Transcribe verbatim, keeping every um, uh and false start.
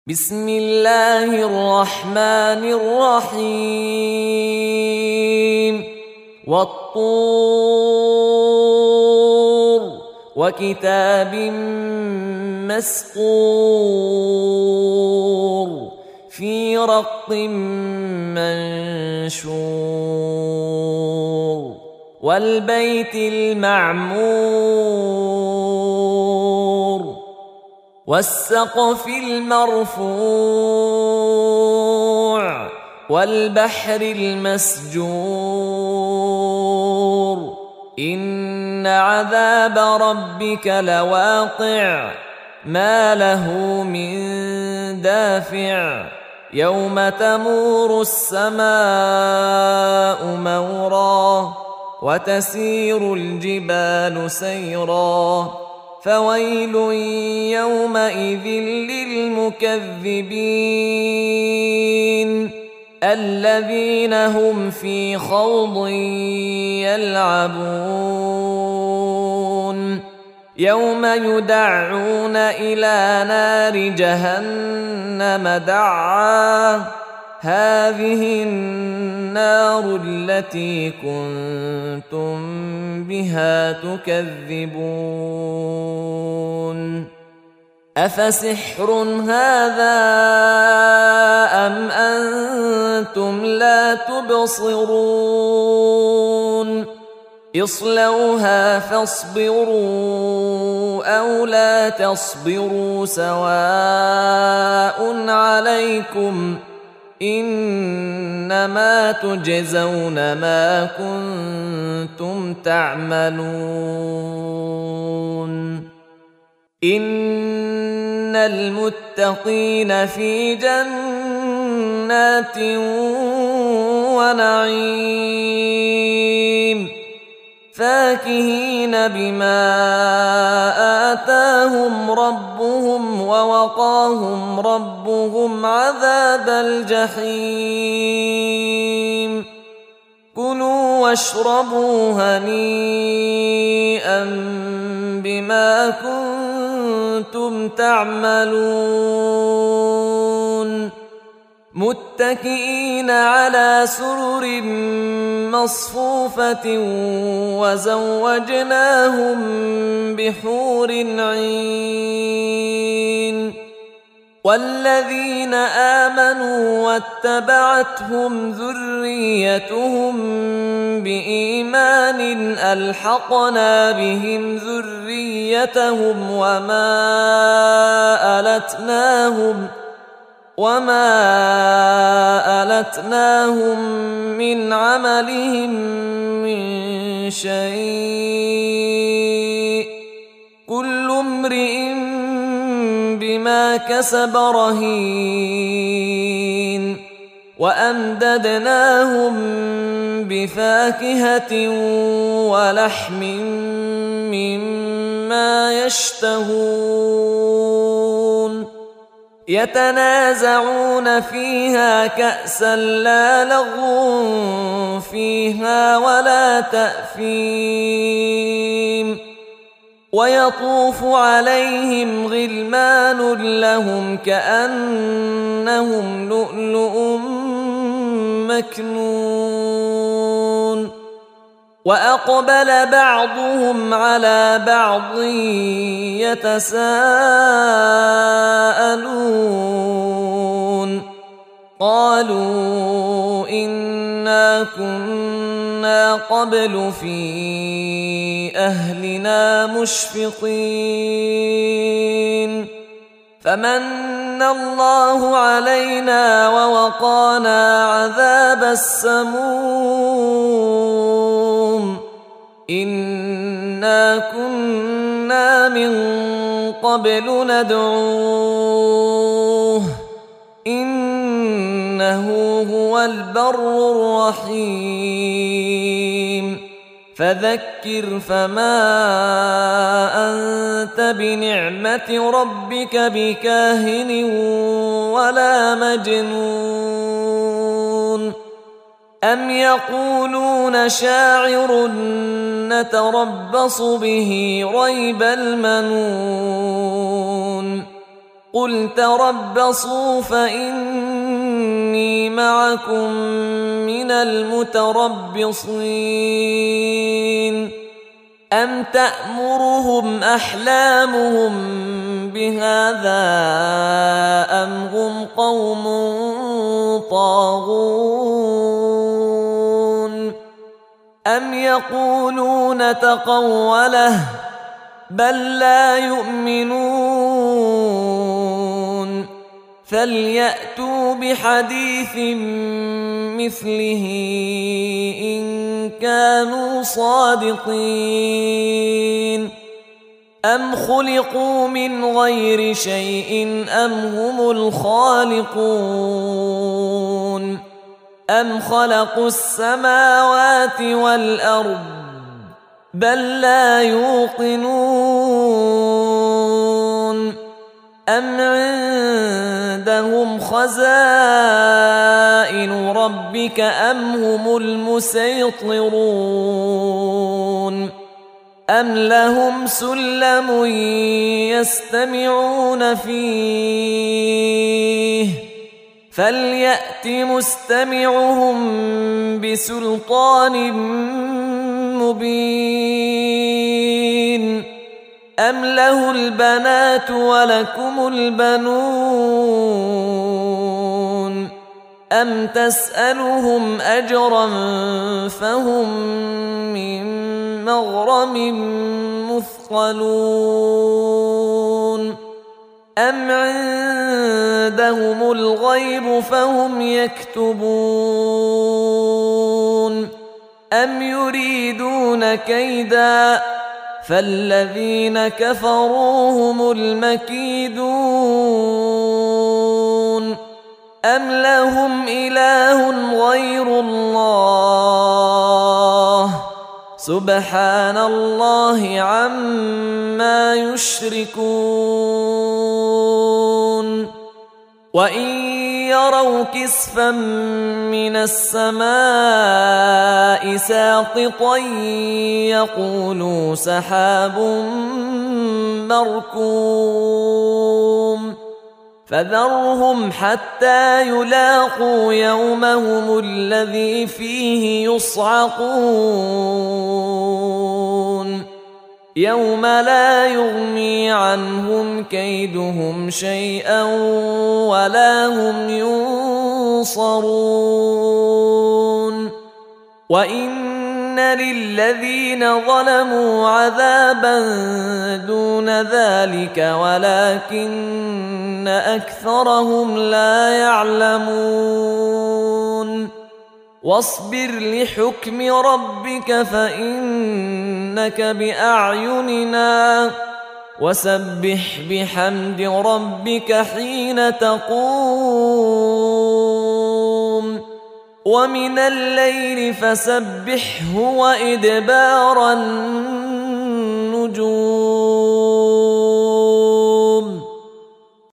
بسم الله الرحمن الرحيم والطور وكتاب مسطور في رق منشور والبيت المعمور والسقف المرفوع والبحر المسجور إن عذاب ربك لواقع ما له من دافع يوم تمور السماء مورا وتسير الجبال سيرا فويل يومئذ للمكذبين الذين هم في خوض يلعبون يوم يدعون إلى نار جهنم دعا هذه النار التي كنتم بها تكذبون أفسحر هذا أم أنتم لا تبصرون اصلوها فاصبروا أو لا تصبروا سواء عليكم إنما تجزون ما كنتم تعملون إن المتقين في جنات ونعيم فاكهين بما آتاهم ربهم ووقاهم ربهم عذاب الجحيم كلوا واشربوا هنيئا بما كنتم تعملون متكئين على سرر مصفوفة وزوجناهم بحور عين والذين آمنوا واتبعتهم ذريتهم بإيمان ألحقنا بهم ذريتهم وما ألتناهم وما ألتناهم من عملهم من شيء كل امرئ بما كسب رهين وأمددناهم بفاكهة ولحم مما يشتهون يتنازعون فيها كأسا لا لغو فيها ولا تأثيم ويطوف عليهم غلمان لهم كأنهم لؤلؤ مكنون وأقبل بعضهم على بعض يتساءلون قالوا إنا كنا قبل في أهلنا مشفقين فمن الله علينا ووقانا عذاب السموم إنا كنا من قبل ندعوه إنه هو البر الرحيم فذكر فما أنت بنعمة ربك بكاهن ولا مجنون أم يقولون شاعر نتربص به ريب المنون قل تربصوا فإني معكم من المتربصين أم تأمرهم أحلامهم بهذا أم هم قوم طاغون أم يقولون تقوله بل لا يؤمنون فليأتوا بحديث مثله إن كانوا صادقين أم خلقوا من غير شيء أم هم الخالقون أم خلقوا السماوات والأرض بل لا يوقنون أم عندهم خزائن ربك أم هم المسيطرون أم لهم سلم يستمعون فيه فليأت مستمعهم بسلطان مبين أم له البنات ولكم البنون أم تسألهم أجرا فهم من مغرم مثقلون أم عندهم الغيب فهم يكتبون أم يريدون كيدا فالذين كفروا هم المكيدون أم لهم إله غير الله سبحان الله عما يشركون وإن يروا كسفا من السماء ساقطا يقولوا سحاب مركوم فذرهم حتى يلاقوا يومهم الذي فيه يصعقون يوم لا يغني عنهم كيدهم شيئا ولا هم ينصرون وإن للذين ظلموا عذابا دون ذلك ولكن أكثرهم لا يعلمون واصبر لحكم ربك فإنك بأعيننا وسبح بحمد ربك حين تقوم ومن الليل فسبحه وإدبار النجوم